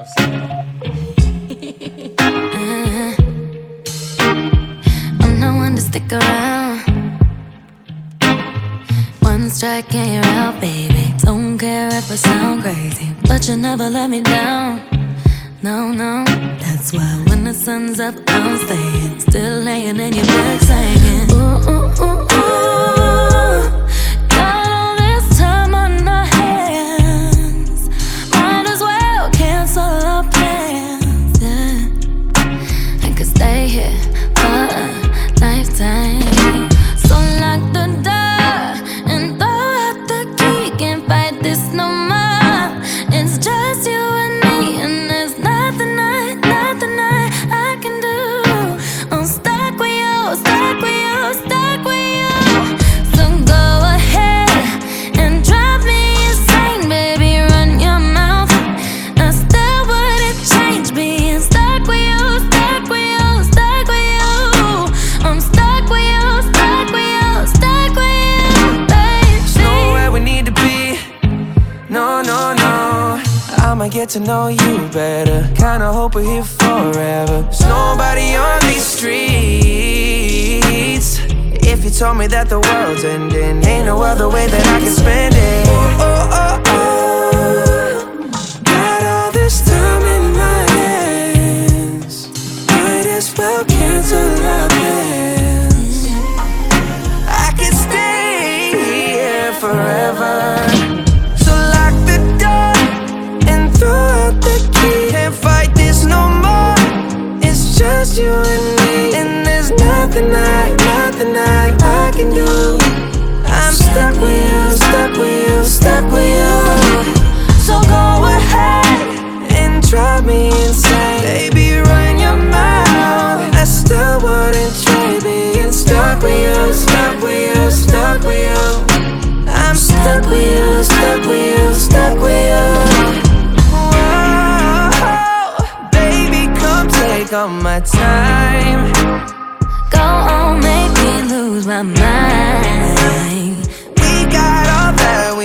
I'm no one to stick around. One strike and you're out, baby. Don't care if I sound crazy, but you never let me down. No, no, that's why when the sun's up, I'm staying. Still laying in your bed singing. Ooh, ooh, ooh, ooh. Got all this time on our hands. Might as well cancel our plans, yeah. I could stay here for a lifetime. So lock the door and throw out the key. Can't fight this no more. It's just you and me, and there's nothing I can do. I'm stuck with you, stuck with you, stuck with you. So go ahead and drive me insane, baby, run your mouth. I still wouldn't change being stuck with you, stuck with you, stuck with you. I'm stuck with you, stuck with you, stuck with you, baby. There's nowhere we need to be. No, no, no. I'ma get to know you better. Kinda hope we're here forever. There's nobody on these streets. If you told me that the world's ending, ain't no other way that I can spend it. Oh, oh, oh, oh. Got all this time in my hands. Might as well cancel our plans. I could stay here forever. So lock the door and throw out the key. Can't fight this no more. It's just you and me, and there's nothing I can do. I'm stuck with you, stuck with you, stuck with you. So go ahead and drive me insane, baby, run your mouth. I still wouldn't trade being stuck with you, stuck with you, stuck with you. I'm stuck with you, stuck with you, stuck with you. Whoa, baby, come take all my time. Go on, make me lose my mind. We got all that